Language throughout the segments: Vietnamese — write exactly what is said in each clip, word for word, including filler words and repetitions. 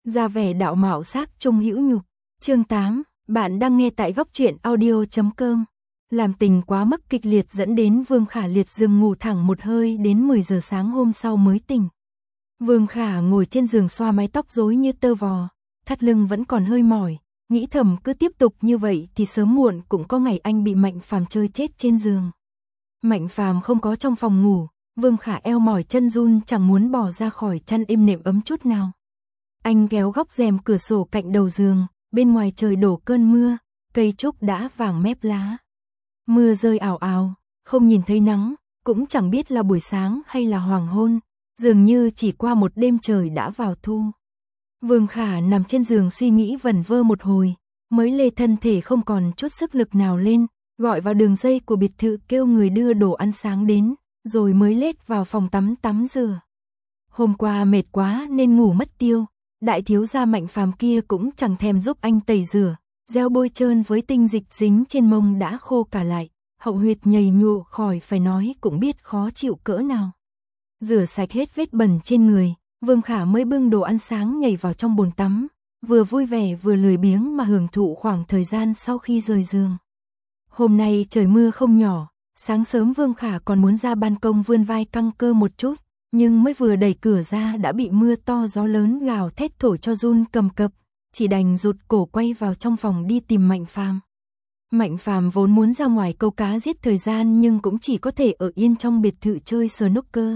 ra vẻ đạo mạo sắc trung hữu nhục. Chương tám, bạn đang nghe tại góc truyện audio chấm com. Làm tình quá mức kịch liệt dẫn đến Vương Khả liệt giường ngủ thẳng một hơi đến mười giờ sáng hôm sau mới tỉnh. Vương Khả ngồi trên giường xoa mái tóc rối như tơ vò, thắt lưng vẫn còn hơi mỏi, nghĩ thầm cứ tiếp tục như vậy thì sớm muộn cũng có ngày anh bị Mạnh Phàm chơi chết trên giường. Mạnh Phàm không có trong phòng ngủ, Vương Khả eo mỏi chân run chẳng muốn bỏ ra khỏi chăn êm nệm ấm chút nào. Anh kéo góc rèm cửa sổ cạnh đầu giường, bên ngoài trời đổ cơn mưa, cây trúc đã vàng mép lá. Mưa rơi ảo ảo, không nhìn thấy nắng, cũng chẳng biết là buổi sáng hay là hoàng hôn, dường như chỉ qua một đêm trời đã vào thu. Vương Khả nằm trên giường suy nghĩ vẩn vơ một hồi, mới lê thân thể không còn chút sức lực nào lên, gọi vào đường dây của biệt thự kêu người đưa đồ ăn sáng đến, rồi mới lết vào phòng tắm tắm rửa. Hôm qua mệt quá nên ngủ mất tiêu, đại thiếu gia Mạnh Phàm kia cũng chẳng thèm giúp anh tẩy rửa, gel bôi trơn với tinh dịch dính trên mông đã khô cả lại, hậu huyệt nhầy nhụa khỏi phải nói cũng biết khó chịu cỡ nào. Rửa sạch hết vết bẩn trên người, Vương Khả mới bưng đồ ăn sáng nhảy vào trong bồn tắm, vừa vui vẻ vừa lười biếng mà hưởng thụ khoảng thời gian sau khi rời giường. Hôm nay trời mưa không nhỏ, sáng sớm Vương Khả còn muốn ra ban công vươn vai căng cơ một chút, nhưng mới vừa đẩy cửa ra đã bị mưa to gió lớn gào thét thổi cho run cầm cập, chỉ đành rụt cổ quay vào trong phòng đi tìm Mạnh Phàm. Mạnh Phàm vốn muốn ra ngoài câu cá giết thời gian nhưng cũng chỉ có thể ở yên trong biệt thự chơi snooker.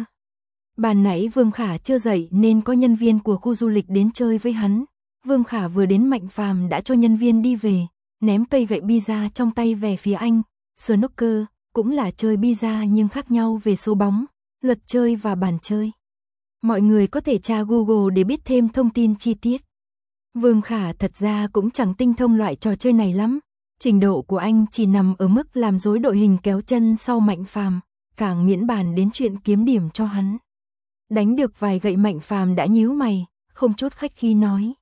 Ban nãy Vương Khả chưa dậy nên có nhân viên của khu du lịch đến chơi với hắn. Vương Khả vừa đến Mạnh Phàm đã cho nhân viên đi về, ném cây gậy pizza trong tay về phía anh. Snooker cũng là chơi pizza nhưng khác nhau về số bóng, luật chơi và bàn chơi. Mọi người có thể tra Google để biết thêm thông tin chi tiết. Vương Khả thật ra cũng chẳng tinh thông loại trò chơi này lắm. Trình độ của anh chỉ nằm ở mức làm rối đội hình kéo chân sau Mạnh Phàm, càng miễn bàn đến chuyện kiếm điểm cho hắn. Đánh được vài gậy Mạnh Phàm đã nhíu mày, không chút khách khí nói.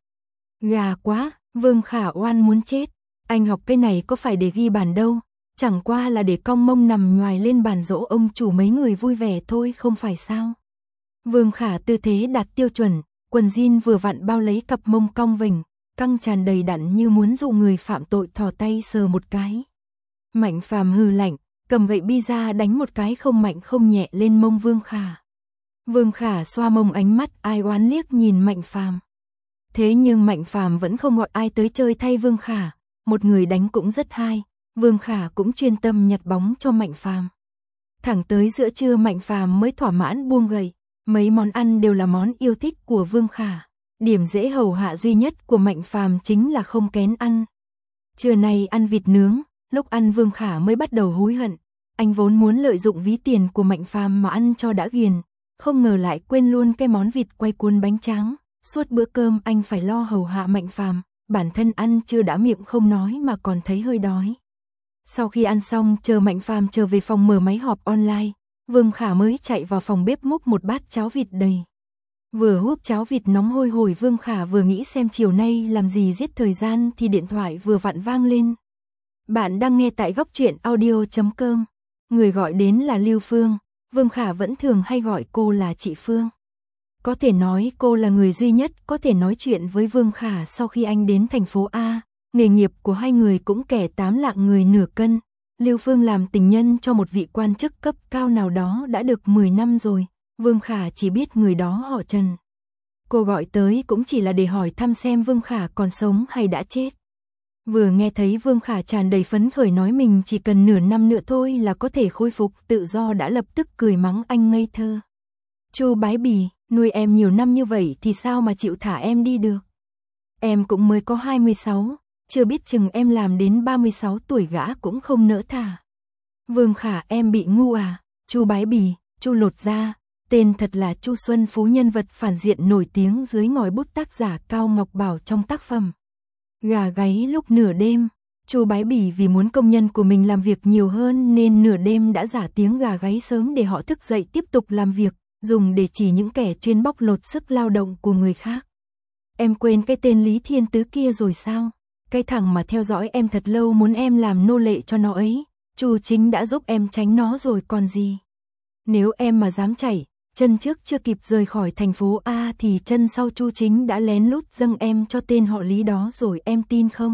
Gà quá, Vương Khả oan muốn chết. Anh học cái này có phải để ghi bàn đâu, chẳng qua là để cong mông nằm nhoài lên bàn dỗ ông chủ mấy người vui vẻ thôi không phải sao. Vương Khả tư thế đạt tiêu chuẩn, quần jean vừa vặn bao lấy cặp mông cong vểnh, căng tràn đầy đặn như muốn dụ người phạm tội thò tay sờ một cái. Mạnh Phàm hừ lạnh, cầm gậy pizza đánh một cái không mạnh không nhẹ lên mông Vương Khả. Vương Khả xoa mông ánh mắt ai oán liếc nhìn Mạnh Phàm. Thế nhưng Mạnh Phàm vẫn không gọi ai tới chơi thay Vương Khả, một người đánh cũng rất hay, Vương Khả cũng chuyên tâm nhặt bóng cho Mạnh Phàm. Thẳng tới giữa trưa Mạnh Phàm mới thỏa mãn buông gậy, mấy món ăn đều là món yêu thích của Vương Khả. Điểm dễ hầu hạ duy nhất của Mạnh Phàm chính là không kén ăn. Trưa nay ăn vịt nướng, lúc ăn Vương Khả mới bắt đầu hối hận, anh vốn muốn lợi dụng ví tiền của Mạnh Phàm mà ăn cho đã ghiền, không ngờ lại quên luôn cái món vịt quay cuốn bánh tráng. Suốt bữa cơm anh phải lo hầu hạ Mạnh Phàm, bản thân ăn chưa đã miệng không nói mà còn thấy hơi đói. Sau khi ăn xong chờ Mạnh Phàm trở về phòng mở máy họp online, Vương Khả mới chạy vào phòng bếp múc một bát cháo vịt đầy. Vừa húp cháo vịt nóng hôi hổi Vương Khả vừa nghĩ xem chiều nay làm gì giết thời gian thì điện thoại vừa vặn vang lên. Bạn đang nghe tại góc truyện audio chấm com. Người gọi đến là Lưu Phương, Vương Khả vẫn thường hay gọi cô là chị Phương. Có thể nói cô là người duy nhất có thể nói chuyện với Vương Khả sau khi anh đến thành phố A. Nghề nghiệp của hai người cũng kẻ tám lạng người nửa cân. Lưu Phương làm tình nhân cho một vị quan chức cấp cao nào đó đã được mười năm rồi. Vương Khả chỉ biết người đó họ Trần. Cô gọi tới cũng chỉ là để hỏi thăm xem Vương Khả còn sống hay đã chết. Vừa nghe thấy Vương Khả tràn đầy phấn khởi nói mình chỉ cần nửa năm nữa thôi là có thể khôi phục tự do đã lập tức cười mắng anh ngây thơ. Chu Bái Bì, nuôi em nhiều năm như vậy thì sao mà chịu thả em đi được. Em cũng mới có hai mươi sáu, chưa biết chừng em làm đến ba mươi sáu tuổi gã cũng không nỡ thả. Vương Khả em bị ngu à, Chu Bái Bì, Chu lột da, tên thật là Chu Xuân Phú, nhân vật phản diện nổi tiếng dưới ngòi bút tác giả Cao Ngọc Bảo trong tác phẩm Gà gáy lúc nửa đêm. Chu Bái Bì vì muốn công nhân của mình làm việc nhiều hơn nên nửa đêm đã giả tiếng gà gáy sớm để họ thức dậy tiếp tục làm việc, dùng để chỉ những kẻ chuyên bóc lột sức lao động của người khác. Em quên cái tên Lý Thiên Tứ kia rồi sao? Cái thằng mà theo dõi em thật lâu muốn em làm nô lệ cho nó ấy, Chu Chính đã giúp em tránh nó rồi còn gì. Nếu em mà dám chảy, Chân trước chưa kịp rời khỏi thành phố A thì chân sau Chu Chính đã lén lút dâng em cho tên họ Lý đó rồi, em tin không?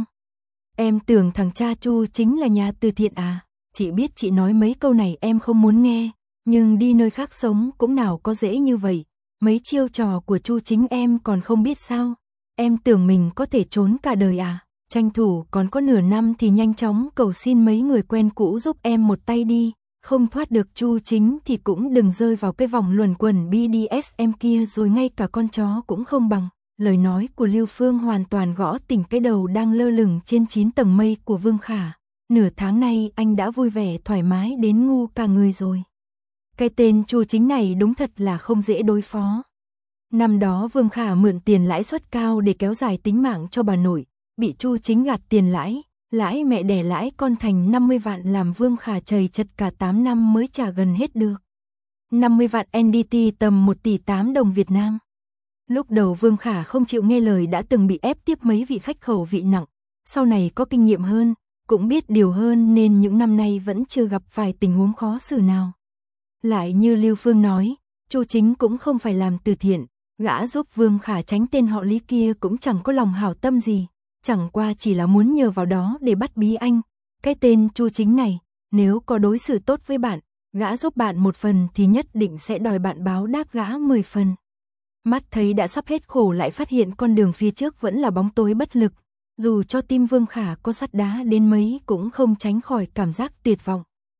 Em tưởng thằng cha Chu Chính là nhà từ thiện à? Chị biết chị nói mấy câu này em không muốn nghe, nhưng đi nơi khác sống cũng nào có dễ như vậy. Mấy chiêu trò của Chu Chính em còn không biết sao? Em tưởng mình có thể trốn cả đời à? Tranh thủ còn có nửa năm thì nhanh chóng cầu xin mấy người quen cũ giúp em một tay đi. Không thoát được Chu Chính thì cũng đừng rơi vào cái vòng luẩn quẩn bê đê ét em kia rồi ngay cả con chó cũng không bằng. Lời nói của Lưu Phương hoàn toàn gõ tỉnh cái đầu đang lơ lửng trên chín tầng mây của Vương Khả. Nửa tháng nay anh đã vui vẻ thoải mái đến ngu cả người rồi. Cái tên Chu Chính này đúng thật là không dễ đối phó. Năm đó Vương Khả mượn tiền lãi suất cao để kéo dài tính mạng cho bà nội, bị Chu Chính gạt tiền lãi, lãi mẹ đẻ lãi con thành năm mươi vạn làm Vương Khả chầy chật cả tám năm mới trả gần hết được. năm mươi vạn en đê tê tầm một tỷ tám đồng Việt Nam. Lúc đầu Vương Khả không chịu nghe lời đã từng bị ép tiếp mấy vị khách khẩu vị nặng, sau này có kinh nghiệm hơn, cũng biết điều hơn nên những năm nay vẫn chưa gặp phải tình huống khó xử nào. Lại như Lưu Phương nói, Chu Chính cũng không phải làm từ thiện, gã giúp Vương Khả tránh tên họ Lý kia cũng chẳng có lòng hảo tâm gì, chẳng qua chỉ là muốn nhờ vào đó để bắt bí anh. Cái tên Chu Chính này, nếu có đối xử tốt với bạn, gã giúp bạn một phần thì nhất định sẽ đòi bạn báo đáp gã mười phần. Mắt thấy đã sắp hết khổ lại phát hiện con đường phía trước vẫn là bóng tối bất lực, dù cho tim Vương Khả có sắt đá đến mấy cũng không tránh khỏi cảm giác tuyệt vọng.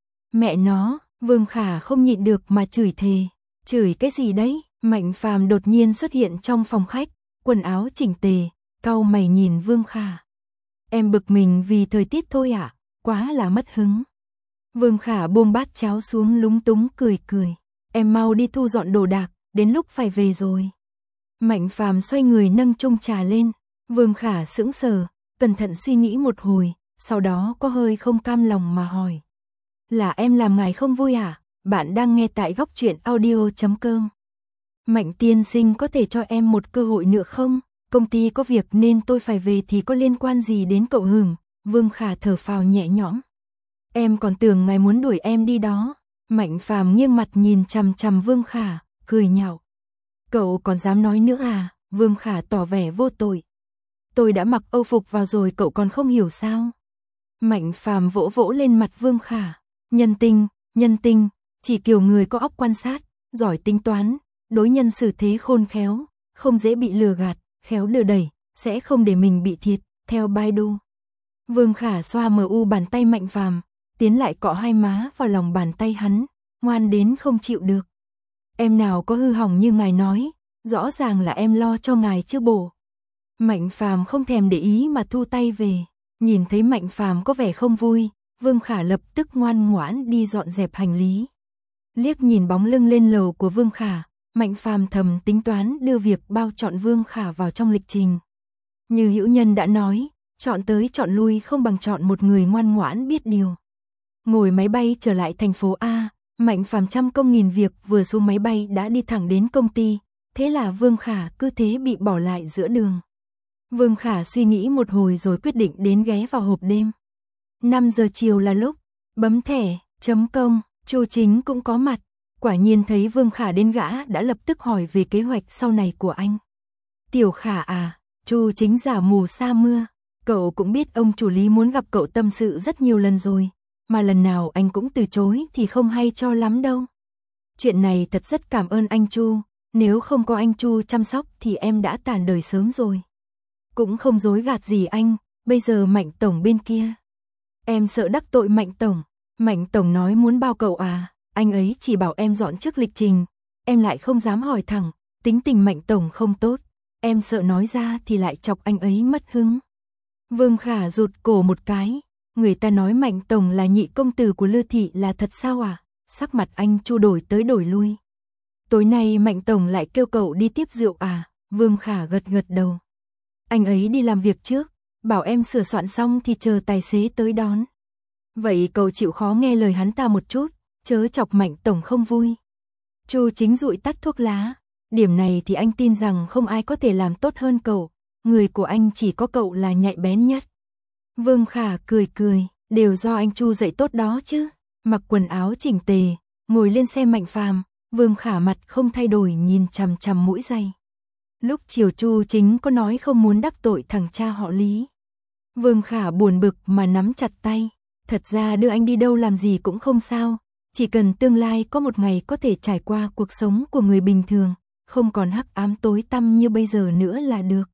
Mẹ nó, Vương Khả không nhịn được mà chửi thề. Chửi cái gì đấy? Mạnh Phàm đột nhiên xuất hiện trong phòng khách, quần áo chỉnh tề, cau mày nhìn Vương Khả. Em bực mình vì thời tiết thôi ạ, à? Quá là mất hứng. Vương Khả buông bát cháo xuống lúng túng cười cười. Em mau đi thu dọn đồ đạc, đến lúc phải về rồi. Mạnh Phàm xoay người nâng chung trà lên. Vương Khả sững sờ, cẩn thận suy nghĩ một hồi, sau đó có hơi không cam lòng mà hỏi. Là em làm ngài không vui à? Bạn đang nghe tại góc truyện audio chấm com. Mạnh tiên sinh có thể cho em một cơ hội nữa không? Công ty có việc nên tôi phải về thì có liên quan gì đến cậu hửng? Vương Khả thở phào nhẹ nhõm. Em còn tưởng ngài muốn đuổi em đi đó. Mạnh Phàm nghiêng mặt nhìn chằm chằm Vương Khả, cười nhạo. Cậu còn dám nói nữa à? Vương Khả tỏ vẻ vô tội. Tôi đã mặc âu phục vào rồi cậu còn không hiểu sao? Mạnh Phàm vỗ vỗ lên mặt Vương Khả. Nhân tinh, nhân tinh, chỉ kiểu người có óc quan sát, giỏi tính toán, đối nhân xử thế khôn khéo, không dễ bị lừa gạt, khéo đưa đẩy, sẽ không để mình bị thiệt, theo Baidu. Vương Khả xoa mờ u bàn tay Mạnh Phàm, tiến lại cọ hai má vào lòng bàn tay hắn, ngoan đến không chịu được. Em nào có hư hỏng như ngài nói, rõ ràng là em lo cho ngài chứ bổ. Mạnh Phàm không thèm để ý mà thu tay về, nhìn thấy Mạnh Phàm có vẻ không vui, Vương Khả lập tức ngoan ngoãn đi dọn dẹp hành lý. Liếc nhìn bóng lưng lên lầu của Vương Khả, Mạnh Phàm thầm tính toán đưa việc bao chọn Vương Khả vào trong lịch trình. Như Hữu Nhân đã nói, chọn tới chọn lui không bằng chọn một người ngoan ngoãn biết điều. Ngồi máy bay trở lại thành phố A, Mạnh Phàm trăm công nghìn việc vừa xuống máy bay đã đi thẳng đến công ty, thế là Vương Khả cứ thế bị bỏ lại giữa đường. Vương Khả suy nghĩ một hồi rồi quyết định đến ghé vào hộp đêm. năm giờ chiều là lúc, bấm thẻ, chấm công, Chu Chính cũng có mặt, quả nhiên thấy Vương Khả đến gã đã lập tức hỏi về kế hoạch sau này của anh. Tiểu Khả à, Chu Chính giả mù sa mưa, cậu cũng biết ông chủ Lý muốn gặp cậu tâm sự rất nhiều lần rồi, mà lần nào anh cũng từ chối thì không hay cho lắm đâu. Chuyện này thật rất cảm ơn anh Chu, nếu không có anh Chu chăm sóc thì em đã tàn đời sớm rồi. Cũng không dối gạt gì anh, bây giờ Mạnh Tổng bên kia. Em sợ đắc tội Mạnh Tổng, Mạnh Tổng nói muốn bao cậu à, anh ấy chỉ bảo em dọn trước lịch trình, em lại không dám hỏi thẳng, tính tình Mạnh Tổng không tốt, em sợ nói ra thì lại chọc anh ấy mất hứng. Vương Khả rụt cổ một cái, người ta nói Mạnh Tổng là nhị công tử của Lư Thị là thật sao à, sắc mặt anh Chu đổi tới đổi lui. Tối nay Mạnh Tổng lại kêu cậu đi tiếp rượu à, Vương Khả gật gật đầu. Anh ấy đi làm việc trước, bảo em sửa soạn xong thì chờ tài xế tới đón. Vậy cậu chịu khó nghe lời hắn ta một chút, chớ chọc Mạnh Tổng không vui. Chu Chính dụi tắt thuốc lá, điểm này thì anh tin rằng không ai có thể làm tốt hơn cậu, người của anh chỉ có cậu là nhạy bén nhất. Vương Khả cười cười, đều do anh Chu dạy tốt đó chứ. Mặc quần áo chỉnh tề, ngồi lên xe Mạnh Phàm, Vương Khả mặt không thay đổi nhìn chằm chằm mũi giày. Lúc chiều Chu Chính có nói không muốn đắc tội thằng cha họ Lý. Vương Khả buồn bực mà nắm chặt tay. Thật ra đưa anh đi đâu làm gì cũng không sao. Chỉ cần tương lai có một ngày có thể trải qua cuộc sống của người bình thường, không còn hắc ám tối tăm như bây giờ nữa là được.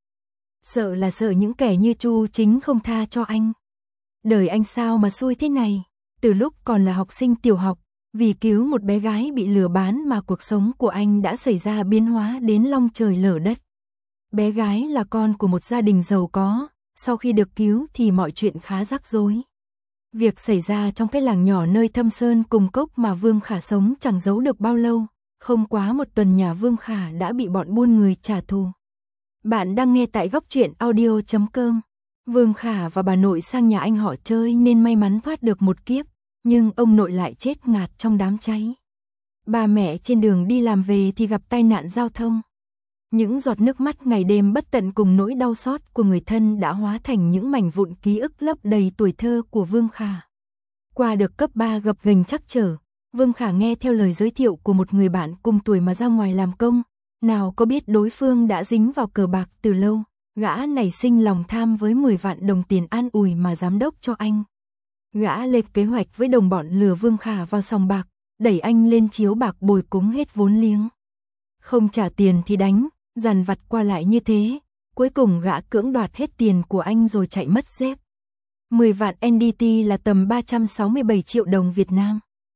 Sợ là sợ những kẻ như Chu Chính không tha cho anh. Đời anh sao mà xui thế này. Từ lúc còn là học sinh tiểu học, vì cứu một bé gái bị lừa bán mà cuộc sống của anh đã xảy ra biến hóa đến long trời lở đất. Bé gái là con của một gia đình giàu có, sau khi được cứu thì mọi chuyện khá rắc rối. Việc xảy ra trong cái làng nhỏ nơi Thâm Sơn cùng Cốc mà Vương Khả sống chẳng giấu được bao lâu, không quá một tuần nhà Vương Khả đã bị bọn buôn người trả thù. Bạn đang nghe tại góc truyện audio chấm com. Vương Khả và bà nội sang nhà anh họ chơi nên may mắn thoát được một kiếp, nhưng ông nội lại chết ngạt trong đám cháy. Bà mẹ trên đường đi làm về thì gặp tai nạn giao thông. Những giọt nước mắt ngày đêm bất tận cùng nỗi đau xót của người thân đã hóa thành những mảnh vụn ký ức lấp đầy tuổi thơ của Vương Khả. Qua được cấp ba gập ghềnh trắc trở, Vương Khả nghe theo lời giới thiệu của một người bạn cùng tuổi mà ra ngoài làm công, nào có biết đối phương đã dính vào cờ bạc từ lâu, gã nảy sinh lòng tham với mười vạn đồng tiền an ủi mà giám đốc cho anh. Gã lên kế hoạch với đồng bọn lừa Vương Khả vào sòng bạc, đẩy anh lên chiếu bạc bồi cúng hết vốn liếng. Không trả tiền thì đánh, dằn vặt qua lại như thế, cuối cùng gã cưỡng đoạt hết tiền của anh rồi chạy mất dép. mười vạn en đê tê là tầm ba trăm sáu mươi bảy triệu đồng Việt Nam.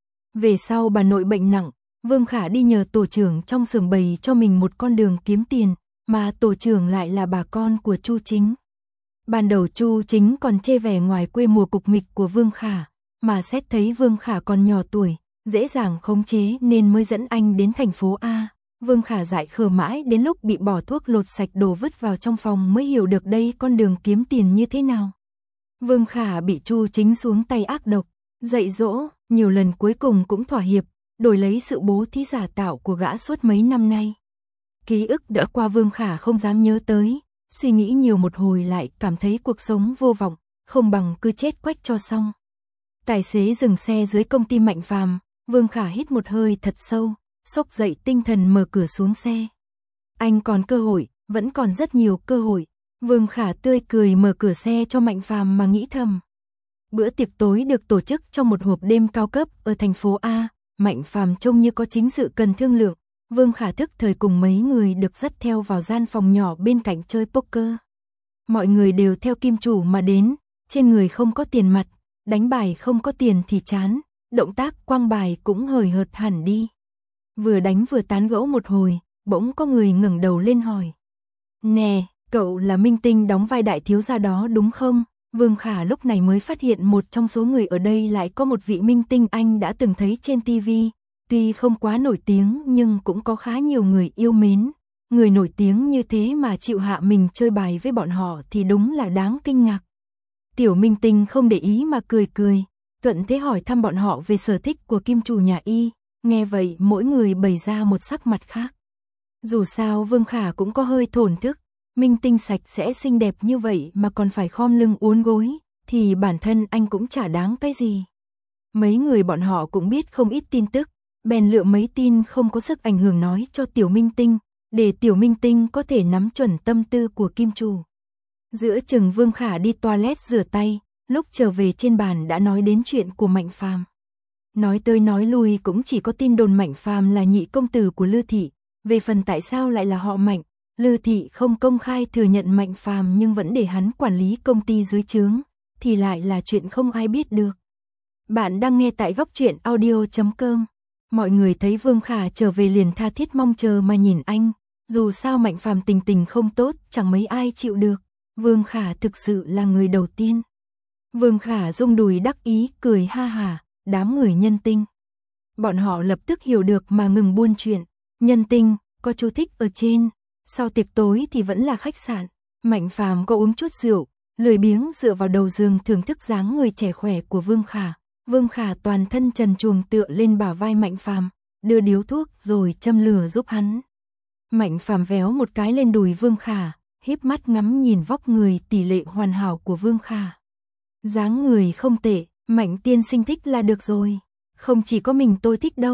Về sau bà nội bệnh nặng, Vương Khả đi nhờ tổ trưởng trong xưởng bày cho mình một con đường kiếm tiền, mà tổ trưởng lại là bà con của Chu Chính. Ban đầu Chu Chính còn chê vẻ ngoài quê mùa cục mịch của Vương Khả, mà xét thấy Vương Khả còn nhỏ tuổi, dễ dàng khống chế nên mới dẫn anh đến thành phố A. Vương Khả dại khờ mãi đến lúc bị bỏ thuốc lột sạch đồ vứt vào trong phòng mới hiểu được đây con đường kiếm tiền như thế nào. Vương Khả bị Chu Chính xuống tay ác độc, dạy dỗ, nhiều lần cuối cùng cũng thỏa hiệp, đổi lấy sự bố thí giả tạo của gã suốt mấy năm nay. Ký ức đã qua Vương Khả không dám nhớ tới, suy nghĩ nhiều một hồi lại cảm thấy cuộc sống vô vọng, không bằng cứ chết quách cho xong. Tài xế dừng xe dưới công ty Mạnh Phàm, Vương Khả hít một hơi thật sâu, xốc dậy tinh thần mở cửa xuống xe. Anh còn cơ hội, vẫn còn rất nhiều cơ hội. Vương Khả tươi cười mở cửa xe cho Mạnh Phàm mà nghĩ thầm. Bữa tiệc tối được tổ chức trong một hộp đêm cao cấp ở thành phố A, Mạnh Phàm trông như có chính sự cần thương lượng. Vương Khả thức thời cùng mấy người được dắt theo vào gian phòng nhỏ bên cạnh chơi poker. Mọi người đều theo kim chủ mà đến, trên người không có tiền mặt, đánh bài không có tiền thì chán, động tác quăng bài cũng hời hợt hẳn đi. Vừa đánh vừa tán gẫu một hồi, bỗng có người ngẩng đầu lên hỏi. Nè, cậu là minh tinh đóng vai đại thiếu gia đó đúng không? Vương Khả lúc này mới phát hiện một trong số người ở đây lại có một vị minh tinh anh đã từng thấy trên ti vi. Tuy không quá nổi tiếng nhưng cũng có khá nhiều người yêu mến. Người nổi tiếng như thế mà chịu hạ mình chơi bài với bọn họ thì đúng là đáng kinh ngạc. Tiểu minh tinh không để ý mà cười cười, thuận thế hỏi thăm bọn họ về sở thích của kim chủ nhà y. Nghe vậy mỗi người bày ra một sắc mặt khác. Dù sao Vương Khả cũng có hơi thổn thức, minh tinh sạch sẽ xinh đẹp như vậy mà còn phải khom lưng uốn gối, thì bản thân anh cũng chả đáng cái gì. Mấy người bọn họ cũng biết không ít tin tức, bèn lựa mấy tin không có sức ảnh hưởng nói cho tiểu minh tinh, để tiểu minh tinh có thể nắm chuẩn tâm tư của kim chủ. Giữa chừng Vương Khả đi toilet rửa tay, lúc trở về trên bàn đã nói đến chuyện của Mạnh Phàm. Nói tới nói lui cũng chỉ có tin đồn Mạnh Phàm là nhị công tử của Lư Thị, về phần tại sao lại là họ Mạnh, Lư Thị không công khai thừa nhận Mạnh Phàm nhưng vẫn để hắn quản lý công ty dưới trướng, thì lại là chuyện không ai biết được. Bạn đang nghe tại góc truyện audio chấm com. Mọi người thấy Vương Khả trở về liền tha thiết mong chờ mà nhìn anh, dù sao Mạnh Phàm tình tình không tốt, chẳng mấy ai chịu được. Vương Khả thực sự là người đầu tiên. Vương Khả rung đùi đắc ý, cười ha hả, đám người nhân tinh. Bọn họ lập tức hiểu được mà ngừng buôn chuyện. Nhân tinh, có chú thích ở trên. Sau tiệc tối thì vẫn là khách sạn. Mạnh Phàm có uống chút rượu, lười biếng dựa vào đầu giường thưởng thức dáng người trẻ khỏe của Vương Khả. Vương Khả toàn thân trần truồng tựa lên bả vai Mạnh Phàm, đưa điếu thuốc rồi châm lửa giúp hắn. Mạnh Phàm véo một cái lên đùi Vương Khả, híp mắt ngắm nhìn vóc người tỷ lệ hoàn hảo của Vương Khả. Dáng người không tệ, Mạnh tiên sinh thích là được rồi. Không chỉ có mình tôi thích đâu.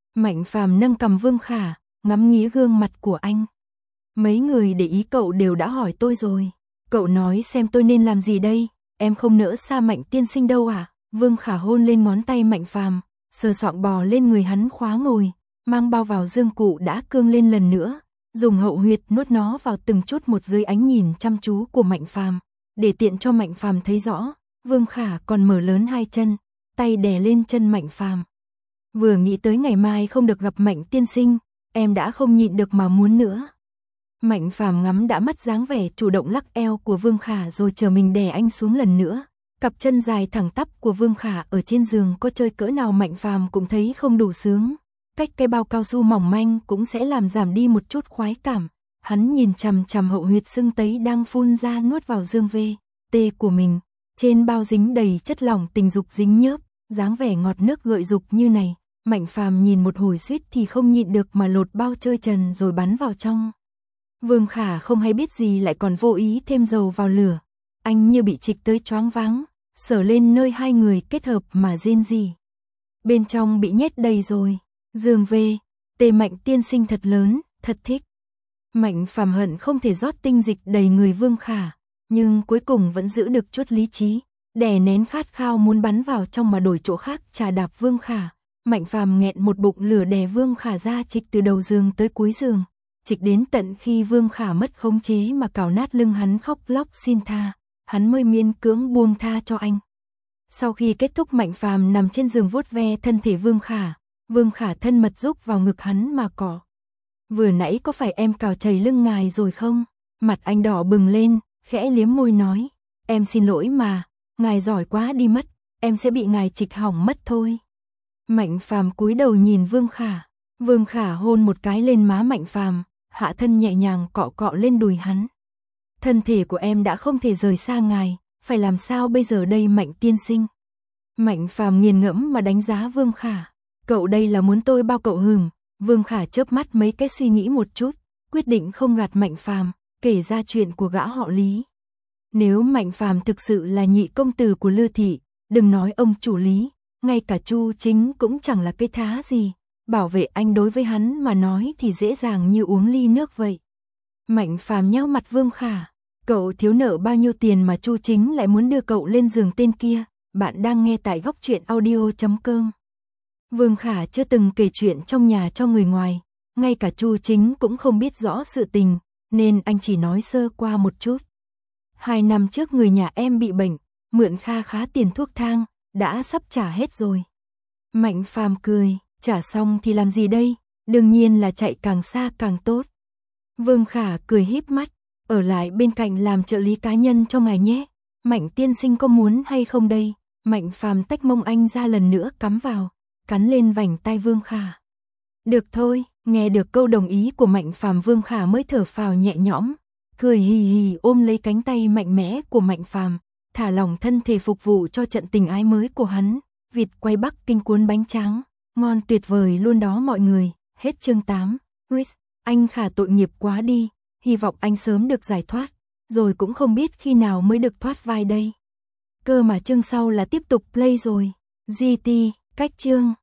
Mạnh Phàm nâng cằm Vương Khả, ngắm nghía gương mặt của anh. Mấy người để ý cậu đều đã hỏi tôi rồi. Cậu nói xem tôi nên làm gì đây, em không nỡ xa Mạnh tiên sinh đâu à? Vương Khả hôn lên ngón tay Mạnh Phàm, sờ soạng bò lên người hắn khóa ngồi, mang bao vào dương cụ đã cương lên lần nữa, dùng hậu huyệt nuốt nó vào từng chút một dưới ánh nhìn chăm chú của Mạnh Phàm, để tiện cho Mạnh Phàm thấy rõ. Vương Khả còn mở lớn hai chân, tay đè lên chân Mạnh Phàm. Vừa nghĩ tới ngày mai không được gặp Mạnh tiên sinh, em đã không nhịn được mà muốn nữa. Mạnh Phàm ngắm đã mắt dáng vẻ chủ động lắc eo của Vương Khả rồi chờ mình đè anh xuống lần nữa. Cặp chân dài thẳng tắp của Vương Khả ở trên giường có chơi cỡ nào Mạnh Phàm cũng thấy không đủ sướng. Cách cái bao cao su mỏng manh cũng sẽ làm giảm đi một chút khoái cảm. Hắn nhìn chằm chằm hậu huyệt sưng tấy đang phun ra nuốt vào dương vê tê của mình. Trên bao dính đầy chất lỏng tình dục dính nhớp, dáng vẻ ngọt nước gợi dục như này. Mạnh Phàm nhìn một hồi suýt thì không nhịn được mà lột bao chơi trần rồi bắn vào trong. Vương Khả không hay biết gì lại còn vô ý thêm dầu vào lửa. Anh như bị trịch tới choáng váng, sờ lên nơi hai người kết hợp mà rên rỉ. Bên trong bị nhét đầy rồi. Dương vê tê Mạnh tiên sinh thật lớn, thật thích. Mạnh Phàm hận không thể rót tinh dịch đầy người Vương Khả, nhưng cuối cùng vẫn giữ được chút lý trí, đè nén khát khao muốn bắn vào trong mà đổi chỗ khác chà đạp Vương Khả. Mạnh Phàm nghẹn một bụng lửa đè Vương Khả ra trịch từ đầu giường tới cuối giường, trịch đến tận khi Vương Khả mất khống chế mà cào nát lưng hắn khóc lóc xin tha, hắn mới miễn cưỡng buông tha cho anh. Sau khi kết thúc Mạnh Phàm nằm trên giường vuốt ve thân thể Vương Khả, Vương Khả thân mật rúc vào ngực hắn mà cọ. Vừa nãy có phải em cào chảy lưng ngài rồi không? Mặt anh đỏ bừng lên, khẽ liếm môi nói, em xin lỗi mà, ngài giỏi quá đi mất, em sẽ bị ngài trịch hỏng mất thôi. Mạnh Phàm cúi đầu nhìn Vương Khả, Vương Khả hôn một cái lên má Mạnh Phàm, hạ thân nhẹ nhàng cọ cọ lên đùi hắn. Thân thể của em đã không thể rời xa ngài, phải làm sao bây giờ đây Mạnh tiên sinh? Mạnh Phàm nghiền ngẫm mà đánh giá Vương Khả, cậu đây là muốn tôi bao cậu hừm? Vương Khả chớp mắt mấy cái suy nghĩ một chút, quyết định không gạt Mạnh Phàm, kể ra chuyện của gã họ Lý. Nếu Mạnh Phàm thực sự là nhị công tử của Lư thị, đừng nói ông chủ Lý, ngay cả Chu Chính cũng chẳng là cái thá gì, bảo vệ anh đối với hắn mà nói thì dễ dàng như uống ly nước vậy. Mạnh Phàm nheo mặt Vương Khả, cậu thiếu nợ bao nhiêu tiền mà Chu Chính lại muốn đưa cậu lên giường tên kia? Bạn đang nghe tại góc truyện audio chấm com. Vương Khả chưa từng kể chuyện trong nhà cho người ngoài, ngay cả Chu Chính cũng không biết rõ sự tình, nên anh chỉ nói sơ qua một chút. Hai năm trước người nhà em bị bệnh, mượn kha khá tiền thuốc thang, đã sắp trả hết rồi. Mạnh Phàm cười, trả xong thì làm gì đây, đương nhiên là chạy càng xa càng tốt. Vương Khả cười híp mắt, ở lại bên cạnh làm trợ lý cá nhân cho ngài nhé. Mạnh tiên sinh có muốn hay không đây? Mạnh Phàm tách mông anh ra lần nữa cắm vào, cắn lên vành tai Vương Khả. Được thôi, nghe được câu đồng ý của Mạnh Phàm Vương Khả mới thở phào nhẹ nhõm, cười hì hì ôm lấy cánh tay mạnh mẽ của Mạnh Phàm, thả lỏng thân thể phục vụ cho trận tình ái mới của hắn. Vịt quay Bắc Kinh cuốn bánh tráng, ngon tuyệt vời luôn đó mọi người. Hết chương tám. Chris, anh Khả tội nghiệp quá đi, hy vọng anh sớm được giải thoát, rồi cũng không biết khi nào mới được thoát vai đây. Cơ mà chương sau là tiếp tục play rồi. giê tê, cách chương.